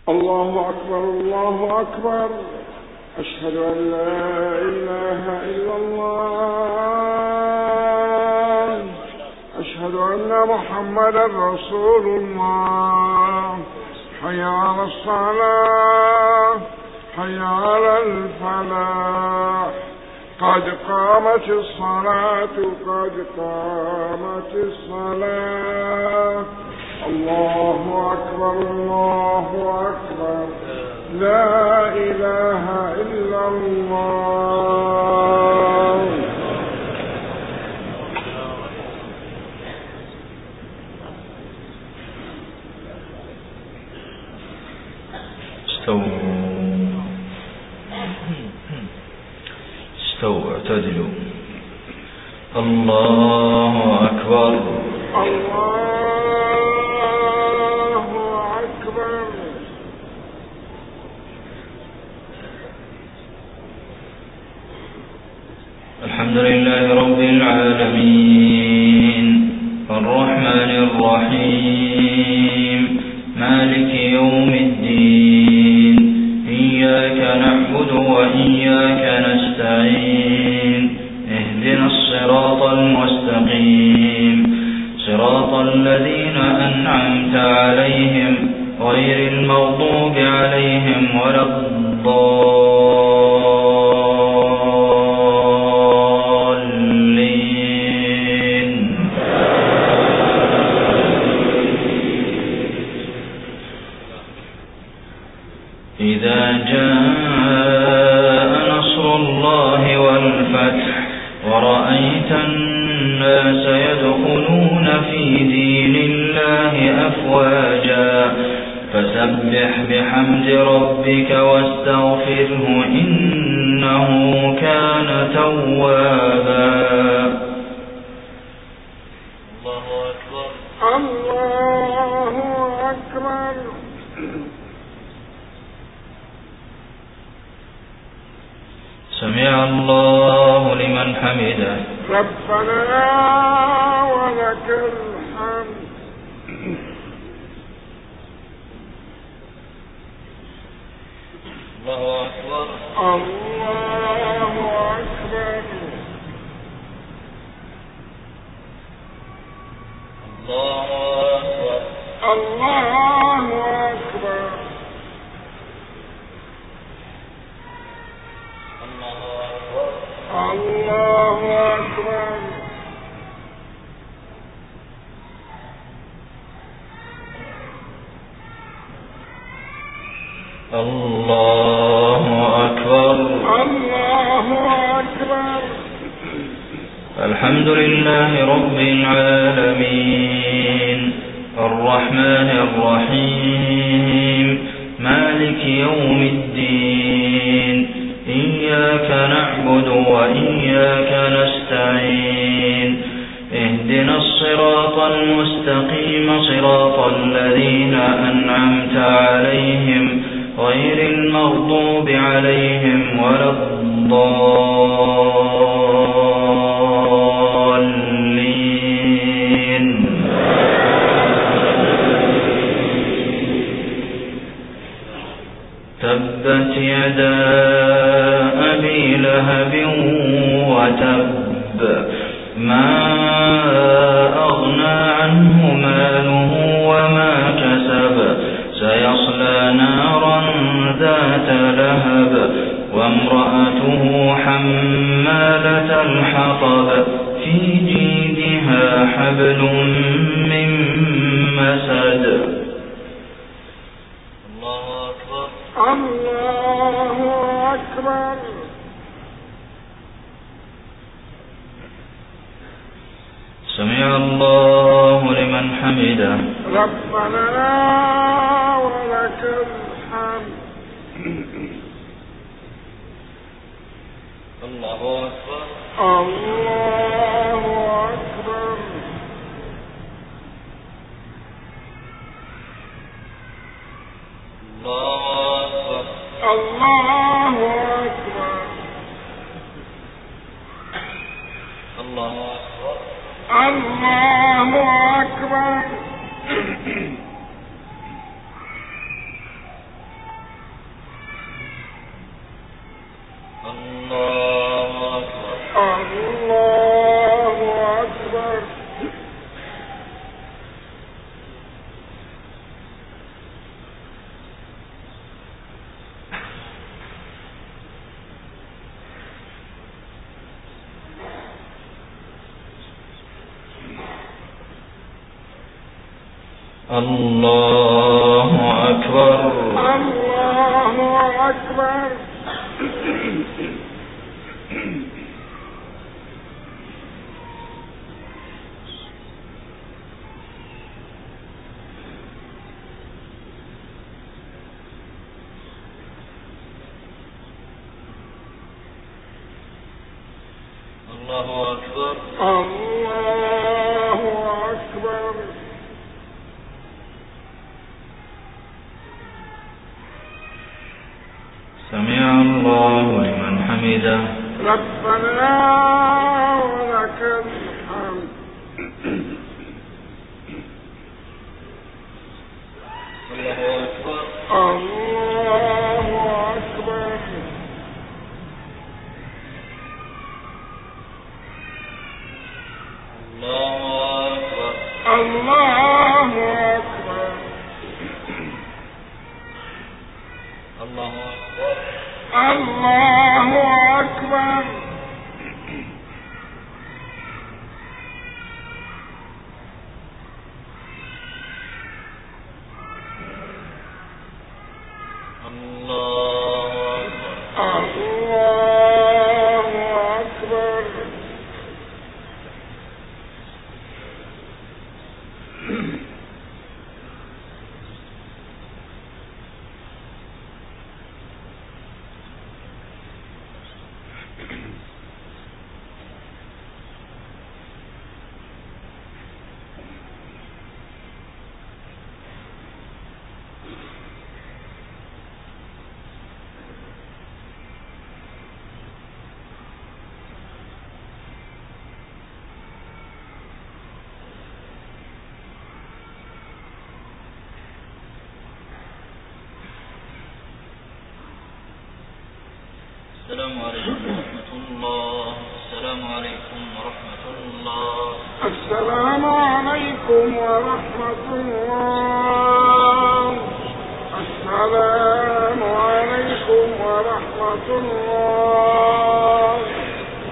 الله أكبر الله أكبر. أشهد أن لا إله إلا الله. أشهد أن محمدا رسول الله. حي على الصلاة حي على الفلاح. قد قامت الصلاة قد قامت الصلاة. الله أكبر الله أكبر. لا إله إلا الله. استووا اعتدلوا. الله أكبر الله أكبر. الحمد لله رب العالمين الرحمن الرحيم مالك يوم الدين. إياك نعبد وإياك نستعين. اهدنا الصراط المستقيم صراط الذين أنعمت عليهم غير المغضوب عليهم ولا الضالين. إذا جاء نصر الله والفتح ورأيت الناس يدخلون في دين الله أفواجا فسبح بحمد ربك واستغفره إنه كان توابا. الله أكبر الله أكبر. سمع الله لمن حمده. ربنا ولك الحمد. الله أكبر الله أكبر. الله أكبر. الله أكبر. الله أكبر. الله أكبر. الله أكبر. الحمد لله رب العالمين الرحمن الرحيم مالك يوم الدين. إياك نعبد وإياك نستعين. اهدنا الصراط المستقيم صراط الذين أنعمت عليهم غير المغضوب عليهم ولا الضالين. تبت يدا أبي لهب وتب ما أغنى عنه ماله وما كسب سيصلى نارا ذات لهب وامرأته حمالة الحطب في جيدها حبل من مسد. الله أكبر. الله أكبر. سمع الله لمن حمده. ربنا ولك الحمد. الله أكبر. الله أكبر. الله أكبر. الله أكبر. الله أكبر. الله أكبر. الله أكبر. الله أكبر. الله أكبر. الله أكبر. الله أكبر. الله أكبر. سمع الله لمن حمده. ربنا ولك الحمد. الله أكبر. الله أكبر. الله أكبر. الله أكبر. الله أكبر. الله أكبر. السلام عليكم ورحمة الله. السلام عليكم ورحمة الله. السلام عليكم ورحمة الله. السلام عليكم ورحمة الله.